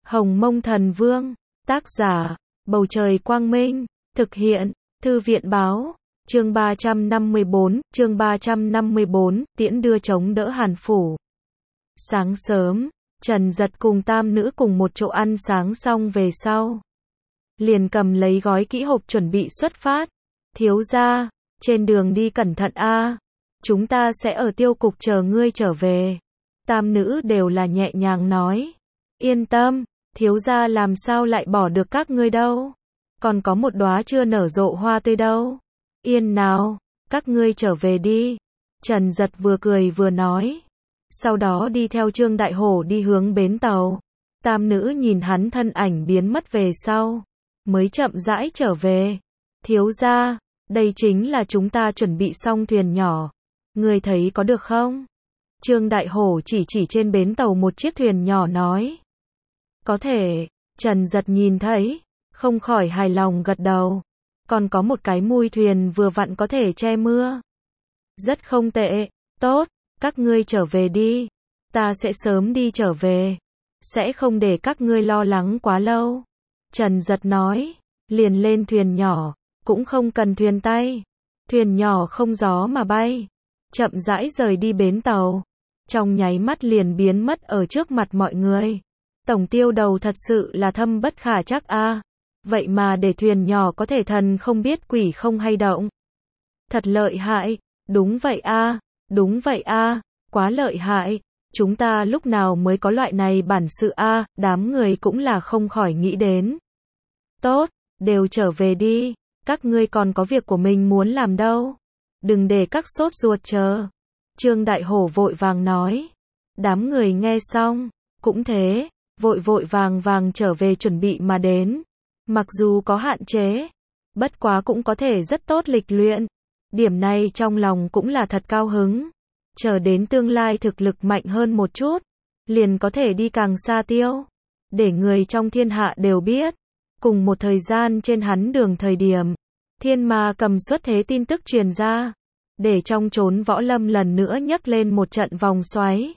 Hồng Mông Thần Vương, tác giả, Bầu Trời Quang Minh, thực hiện, Thư viện Báo, chương 354, tiễn đưa chống đỡ Hàn Phủ. Sáng sớm, Trần Giật cùng tam nữ cùng một chỗ ăn sáng xong về sau. Liền cầm lấy gói kỹ hộp chuẩn bị xuất phát. Thiếu gia, trên đường đi cẩn thận a, chúng ta sẽ ở tiêu cục chờ ngươi trở về. Tam nữ đều là nhẹ nhàng nói. Yên tâm, thiếu gia làm sao lại bỏ được các ngươi đâu. Còn có một đóa chưa nở rộ hoa tươi đâu. Yên nào, các ngươi trở về đi. Trần Giật vừa cười vừa nói. Sau đó đi theo Trương Đại Hổ đi hướng bến tàu. Tam nữ nhìn hắn thân ảnh biến mất về sau, mới chậm rãi trở về. Thiếu gia, đây chính là chúng ta chuẩn bị xong thuyền nhỏ. Ngươi thấy có được không? Trương Đại Hổ chỉ trên bến tàu một chiếc thuyền nhỏ nói. Có thể. Trần Giật nhìn thấy, không khỏi hài lòng gật đầu. Còn có một cái mui thuyền vừa vặn có thể che mưa. Rất không tệ. Tốt, các ngươi trở về đi. Ta sẽ sớm đi trở về. Sẽ không để các ngươi lo lắng quá lâu. Trần Giật nói, liền lên thuyền nhỏ, cũng không cần thuyền tay. Thuyền nhỏ không gió mà bay, chậm rãi rời đi bến tàu. Trong nháy mắt liền biến mất ở trước mặt mọi người. Tổng tiêu đầu thật sự là thâm bất khả trắc a. Vậy mà để thuyền nhỏ có thể thần không biết quỷ không hay động. Thật lợi hại, đúng vậy a, đúng vậy a, quá lợi hại. Chúng ta lúc nào mới có loại này bản sự a, đám người cũng là không khỏi nghĩ đến. Tốt, đều trở về đi, các ngươi còn có việc của mình muốn làm đâu. Đừng để các sốt ruột chờ. Trương Đại Hổ vội vàng nói. Đám người nghe xong, cũng thế, vội vàng trở về chuẩn bị mà đến. Mặc dù có hạn chế, bất quá cũng có thể rất tốt lịch luyện. Điểm này trong lòng cũng là thật cao hứng. Chờ đến tương lai thực lực mạnh hơn một chút, liền có thể đi càng xa tiêu. Để người trong thiên hạ đều biết. Cùng một thời gian trên hắn đường thời điểm, Thiên Ma Cầm xuất thế tin tức truyền ra. Để trong chốn võ lâm lần nữa nhấc lên một trận vòng xoáy.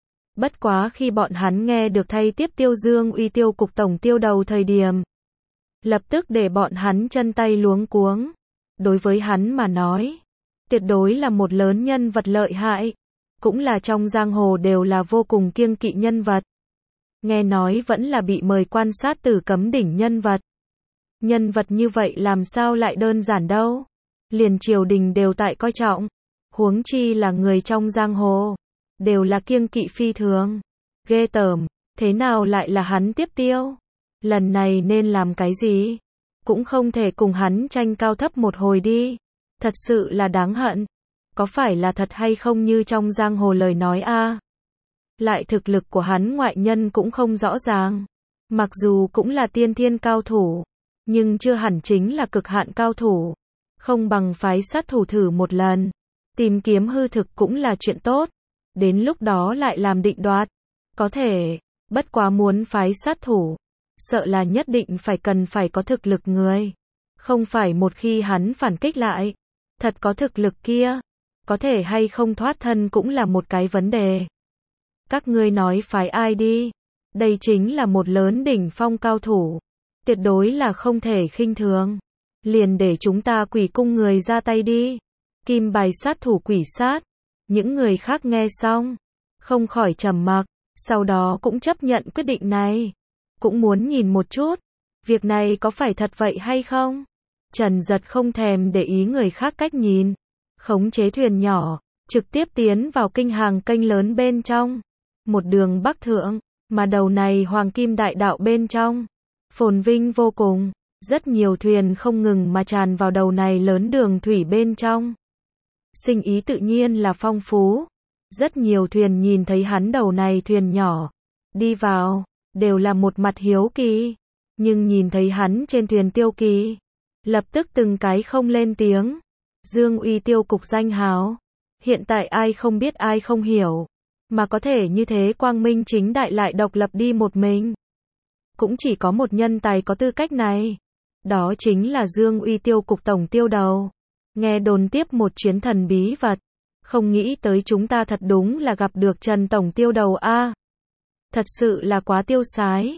Bất quá khi bọn hắn nghe được thay tiếp Tiêu Dương Uy tiêu cục tổng tiêu đầu thời điểm, lập tức để bọn hắn chân tay luống cuống. Đối với hắn mà nói, tuyệt đối là một lớn nhân vật lợi hại, cũng là trong giang hồ đều là vô cùng kiêng kỵ nhân vật. Nghe nói vẫn là bị mời quan sát Tử Cấm đỉnh nhân vật. Nhân vật như vậy làm sao lại đơn giản đâu. Liền triều đình đều tại coi trọng. Huống chi là người trong giang hồ. Đều là kiêng kỵ phi thường. Ghê tởm, thế nào lại là hắn tiếp tiêu? Lần này nên làm cái gì? Cũng không thể cùng hắn tranh cao thấp một hồi đi. Thật sự là đáng hận. Có phải là thật hay không như trong giang hồ lời nói a? Lại thực lực của hắn ngoại nhân cũng không rõ ràng. Mặc dù cũng là tiên thiên cao thủ, nhưng chưa hẳn chính là cực hạn cao thủ. Không bằng phái sát thủ thử một lần. Tìm kiếm hư thực cũng là chuyện tốt. Đến lúc đó lại làm định đoạt. Có thể, bất quá muốn phái sát thủ, sợ là nhất định cần phải có thực lực người. Không phải một khi hắn phản kích lại, thật có thực lực kia, có thể hay không thoát thân cũng là một cái vấn đề. Các ngươi nói phái ai đi? Đây chính là một lớn đỉnh phong cao thủ. Tuyệt đối là không thể khinh thường. Liền để chúng ta Quỷ cung người ra tay đi. Kim bài sát thủ Quỷ sát. Những người khác nghe xong, không khỏi trầm mặc, sau đó cũng chấp nhận quyết định này. Cũng muốn nhìn một chút, việc này có phải thật vậy hay không? Trần Giật không thèm để ý người khác cách nhìn. Khống chế thuyền nhỏ, trực tiếp tiến vào kinh hàng kênh lớn bên trong. Một đường bắc thượng, mà đầu này Hoàng Kim Đại Đạo bên trong. Phồn vinh vô cùng, rất nhiều thuyền không ngừng mà tràn vào đầu này lớn đường thủy bên trong. Sinh ý tự nhiên là phong phú. Rất nhiều thuyền nhìn thấy hắn đầu này thuyền nhỏ đi vào, đều là một mặt hiếu kỳ. Nhưng nhìn thấy hắn trên thuyền tiêu kỳ, lập tức từng cái không lên tiếng. Dương Uy tiêu cục danh hào, hiện tại ai không biết ai không hiểu, mà có thể như thế quang minh chính đại lại độc lập đi một mình. Cũng chỉ có một nhân tài có tư cách này. Đó chính là Dương Uy tiêu cục tổng tiêu đầu. Nghe đồn tiếp một chuyến thần bí vật. Không nghĩ tới chúng ta thật đúng là gặp được Trần tổng tiêu đầu a. Thật sự là quá tiêu sái.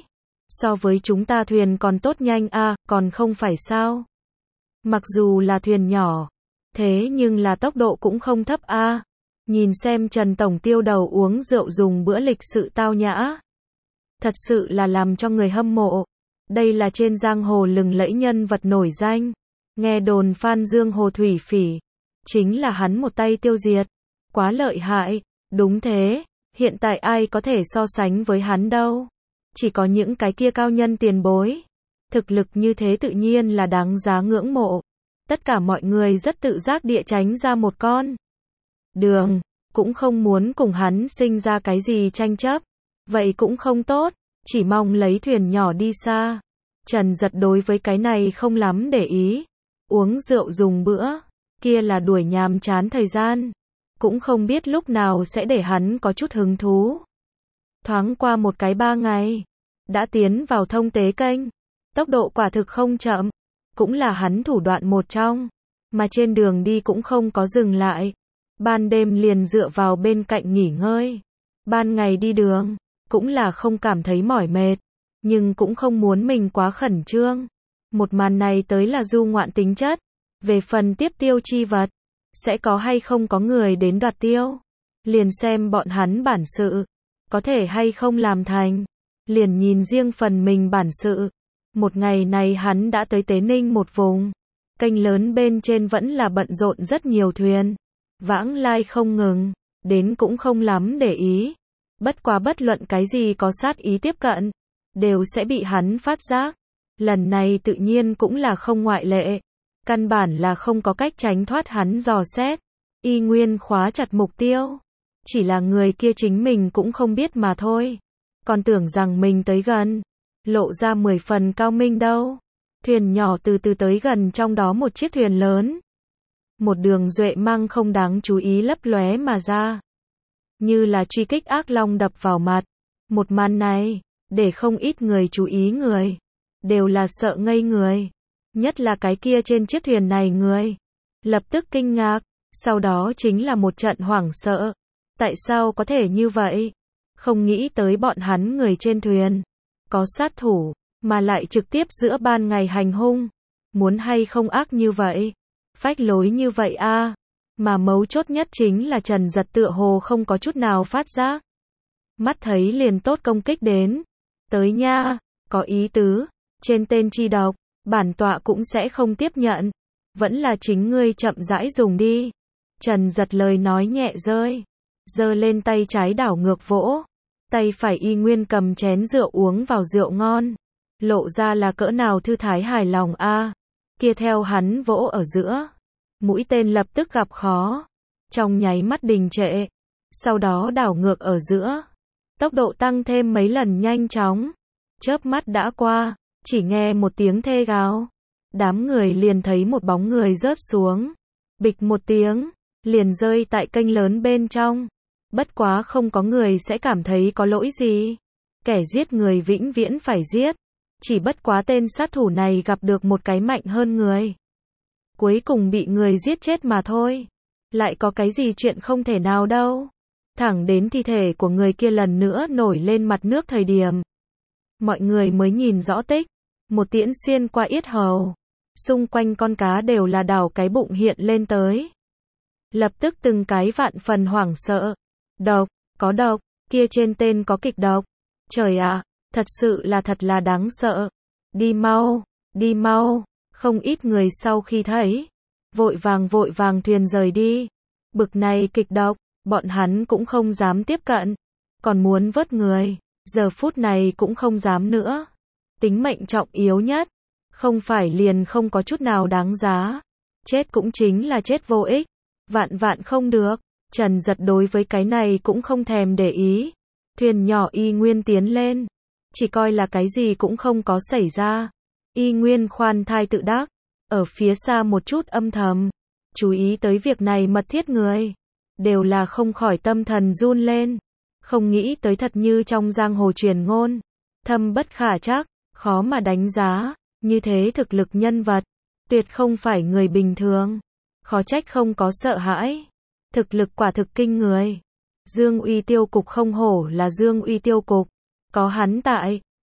So với chúng ta thuyền còn tốt nhanh a, còn không phải sao? Mặc dù là thuyền nhỏ, thế nhưng là tốc độ cũng không thấp a. Nhìn xem Trần Tổng Tiêu đầu uống rượu dùng bữa lịch sự tao nhã. Thật sự là làm cho người hâm mộ. Đây là trên giang hồ lừng lẫy nhân vật nổi danh. Nghe đồn Phan Dương Hồ Thủy Phỉ, chính là hắn một tay tiêu diệt. Quá lợi hại, đúng thế, hiện tại ai có thể so sánh với hắn đâu. Chỉ có những cái kia cao nhân tiền bối. Thực lực như thế tự nhiên là đáng giá ngưỡng mộ. Tất cả mọi người rất tự giác địa tránh ra một con đường, cũng không muốn cùng hắn sinh ra cái gì tranh chấp. Vậy cũng không tốt, chỉ mong lấy thuyền nhỏ đi xa. Trần Giật đối với cái này không lắm để ý. Uống rượu dùng bữa, kia là đuổi nhàm chán thời gian. Cũng không biết lúc nào sẽ để hắn có chút hứng thú. Thoáng qua một cái 3 ngày, đã tiến vào Thông Tế Kênh. Tốc độ quả thực không chậm, cũng là hắn thủ đoạn một trong. Mà trên đường đi cũng không có dừng lại. Ban đêm liền dựa vào bên cạnh nghỉ ngơi. Ban ngày đi đường, cũng là không cảm thấy mỏi mệt, nhưng cũng không muốn mình quá khẩn trương. Một màn này tới là du ngoạn tính chất. Về phần tiếp tiêu chi vật, sẽ có hay không có người đến đoạt tiêu, liền xem bọn hắn bản sự, có thể hay không làm thành, liền nhìn riêng phần mình bản sự. Một ngày này hắn đã tới Tế Ninh một vùng, kênh lớn bên trên vẫn là bận rộn rất nhiều thuyền, vãng lai không ngừng, đến cũng không lắm để ý. Bất quá bất luận cái gì có sát ý tiếp cận, đều sẽ bị hắn phát giác. Lần này tự nhiên cũng là không ngoại lệ. Căn bản là không có cách tránh thoát hắn dò xét. Y nguyên khóa chặt mục tiêu. Chỉ là người kia chính mình cũng không biết mà thôi. Còn tưởng rằng mình tới gần, lộ ra 10 phần cao minh đâu. Thuyền nhỏ từ từ tới gần trong đó một chiếc thuyền lớn. Một đường duệ mang không đáng chú ý lấp lóe mà ra. Như là truy kích ác long đập vào mặt. Một màn này, để không ít người chú ý người. Đều là sợ ngây người. Nhất là cái kia trên chiếc thuyền này người. Lập tức kinh ngạc. Sau đó chính là một trận hoảng sợ. Tại sao có thể như vậy? Không nghĩ tới bọn hắn người trên thuyền. Có sát thủ. Mà lại trực tiếp giữa ban ngày hành hung. Muốn hay không ác như vậy? Phách lối như vậy a. Mà mấu chốt nhất chính là Trần Giật tựa hồ không có chút nào phát giác. Mắt thấy liền tốt công kích đến. Tới nha, có ý tứ. Trên tên chi độc, bản tọa cũng sẽ không tiếp nhận. Vẫn là chính ngươi chậm rãi dùng đi. Trần Giật lời nói nhẹ rơi. Giơ lên tay trái đảo ngược vỗ. Tay phải y nguyên cầm chén rượu uống vào rượu ngon. Lộ ra là cỡ nào thư thái hài lòng a. Kia theo hắn vỗ ở giữa. Mũi tên lập tức gặp khó. Trong nháy mắt đình trệ. Sau đó đảo ngược ở giữa. Tốc độ tăng thêm mấy lần nhanh chóng. Chớp mắt đã qua. Chỉ nghe một tiếng thê gào. Đám người liền thấy một bóng người rớt xuống. Bịch một tiếng. Liền rơi tại kênh lớn bên trong. Bất quá không có người sẽ cảm thấy có lỗi gì. Kẻ giết người vĩnh viễn phải giết. Chỉ bất quá tên sát thủ này gặp được một cái mạnh hơn người. Cuối cùng bị người giết chết mà thôi. Lại có cái gì chuyện không thể nào đâu. Thẳng đến thi thể của người kia lần nữa nổi lên mặt nước thời điểm. Mọi người mới nhìn rõ tích. Một tiễn xuyên qua yết hầu. Xung quanh con cá đều là đảo cái bụng hiện lên tới. Lập tức từng cái vạn phần hoảng sợ. Độc, có độc, kia trên tên có kịch độc. Trời ạ, thật sự là thật là đáng sợ. Đi mau, đi mau. Không ít người sau khi thấy, vội vàng thuyền rời đi. Bực này kịch độc, bọn hắn cũng không dám tiếp cận. Còn muốn vớt người, giờ phút này cũng không dám nữa. Tính mệnh trọng yếu nhất, không phải liền không có chút nào đáng giá. Chết cũng chính là chết vô ích. Vạn không được. Trần Giật đối với cái này cũng không thèm để ý. Thuyền nhỏ y nguyên tiến lên. Chỉ coi là cái gì cũng không có xảy ra. Y nguyên khoan thai tự đắc. Ở phía xa một chút âm thầm. Chú ý tới việc này mật thiết người. Đều là không khỏi tâm thần run lên. Không nghĩ tới thật như trong giang hồ truyền ngôn. Thâm bất khả trắc, khó mà đánh giá. Như thế thực lực nhân vật. Tuyệt không phải người bình thường. Khó trách không có sợ hãi. Thực lực quả thực kinh người. Dương Uy Tiêu Cục không hổ là Dương Uy Tiêu Cục. Có hắn tại,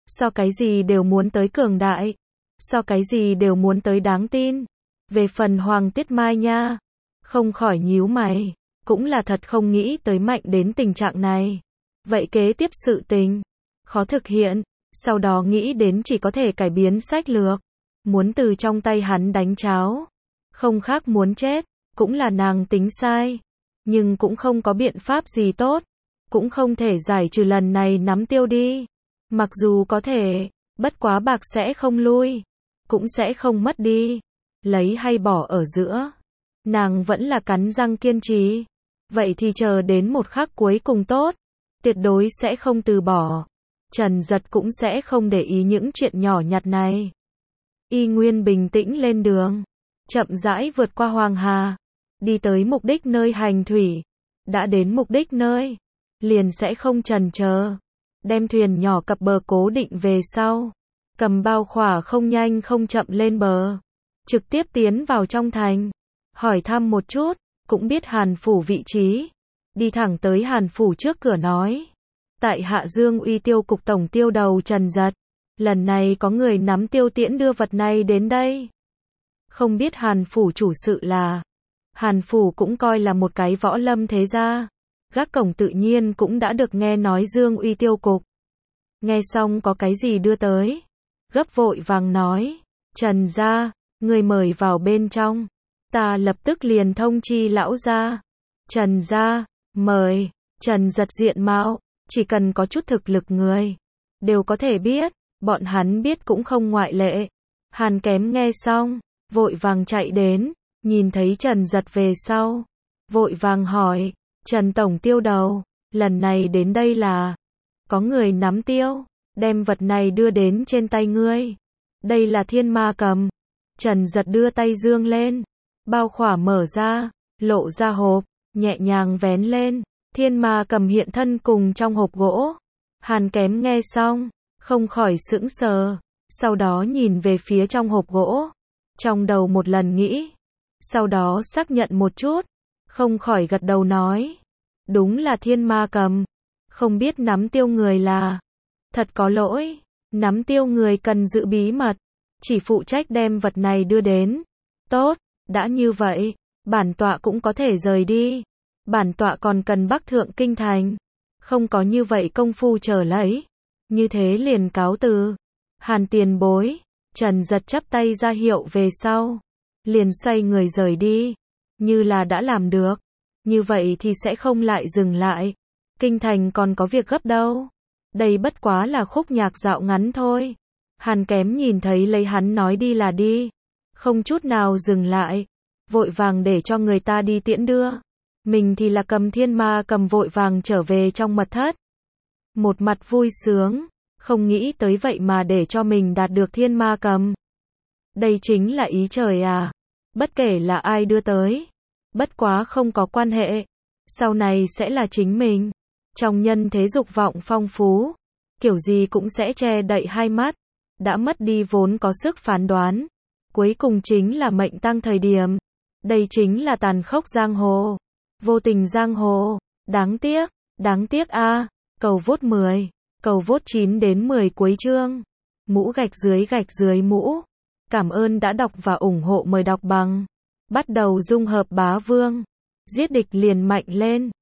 So cái gì đều muốn tới cường đại. So cái gì đều muốn tới đáng tin. Về phần Hoàng Tiết Mai nha, không khỏi nhíu mày, cũng là thật không nghĩ tới mạnh đến tình trạng này. Vậy kế tiếp sự tình, khó thực hiện, sau đó nghĩ đến chỉ có thể cải biến sách lược, muốn từ trong tay hắn đánh cháo. Không khác muốn chết, cũng là nàng tính sai, nhưng cũng không có biện pháp gì tốt, cũng không thể giải trừ lần này nắm Tiêu đi. Mặc dù có thể, bất quá bạc sẽ không lui, cũng sẽ không mất đi. Lấy hay bỏ ở giữa, nàng vẫn là cắn răng kiên trì. Vậy thì chờ đến một khắc cuối cùng tốt, tuyệt đối sẽ không từ bỏ. Trần Giật cũng sẽ không để ý những chuyện nhỏ nhặt này. Y nguyên bình tĩnh lên đường, chậm rãi vượt qua Hoàng Hà, đi tới mục đích nơi hành thủy. Đã đến mục đích nơi, liền sẽ không chần chờ, đem thuyền nhỏ cập bờ cố định về sau, cầm bao khỏa không nhanh không chậm lên bờ, trực tiếp tiến vào trong thành, hỏi thăm một chút, cũng biết Hàn phủ vị trí, đi thẳng tới Hàn phủ trước cửa nói: tại Hạ Dương Uy Tiêu cục tổng tiêu đầu Trần Giật, lần này có người nắm Tiêu Tiễn đưa vật này đến đây. Không biết Hàn phủ chủ sự là, Hàn phủ cũng coi là một cái võ lâm thế gia, gác cổng tự nhiên cũng đã được nghe nói Dương Uy Tiêu cục. Nghe xong có cái gì đưa tới, gấp vội vàng nói: Trần gia, người mời vào bên trong, ta lập tức liền thông chi lão gia. Trần gia, mời. Trần Giật diện mạo, chỉ cần có chút thực lực người, đều có thể biết, bọn hắn biết cũng không ngoại lệ. Hàn Kém nghe xong, vội vàng chạy đến, nhìn thấy Trần Giật về sau, vội vàng hỏi: Trần tổng tiêu đầu, lần này đến đây là có người nắm Tiêu, đem vật này đưa đến trên tay ngươi. Đây là Thiên Ma Cầm. Trần Giật đưa tay dương lên, bao khỏa mở ra, lộ ra hộp, nhẹ nhàng vén lên, Thiên Ma Cầm hiện thân cùng trong hộp gỗ. Hàn Kém nghe xong, không khỏi sững sờ, sau đó nhìn về phía trong hộp gỗ, trong đầu một lần nghĩ, sau đó xác nhận một chút, không khỏi gật đầu nói: đúng là Thiên Ma Cầm. Không biết nắm Tiêu người là. Thật có lỗi, nắm Tiêu người cần giữ bí mật, chỉ phụ trách đem vật này đưa đến. Tốt, đã như vậy, bản tọa cũng có thể rời đi. Bản tọa còn cần bắc thượng kinh thành, không có như vậy công phu chờ lấy. Như thế liền cáo từ. Hàn tiền bối. Trần Giật chắp tay ra hiệu về sau, liền xoay người rời đi, như là đã làm được, như vậy thì sẽ không lại dừng lại. Kinh thành còn có việc gấp đâu, đây bất quá là khúc nhạc dạo ngắn thôi. Hàn Kém nhìn thấy lấy hắn nói đi là đi, không chút nào dừng lại, vội vàng để cho người ta đi tiễn đưa. Mình thì là cầm Thiên Ma Cầm vội vàng trở về trong mật thất. Một mặt vui sướng, không nghĩ tới vậy mà để cho mình đạt được Thiên Ma Cầm. Đây chính là ý trời à. Bất kể là ai đưa tới, bất quá không có quan hệ, sau này sẽ là chính mình. Trong nhân thế dục vọng phong phú, kiểu gì cũng sẽ che đậy hai mắt, đã mất đi vốn có sức phán đoán. Cuối cùng chính là mệnh tang thời điểm. Đây chính là tàn khốc giang hồ, vô tình giang hồ. Đáng tiếc a. Cầu vote 10, cầu vote 9 đến 10 cuối chương. Mũ gạch dưới mũ. Cảm ơn đã đọc và ủng hộ, mời đọc bằng. Bắt đầu dung hợp bá vương. Giết địch liền mạnh lên.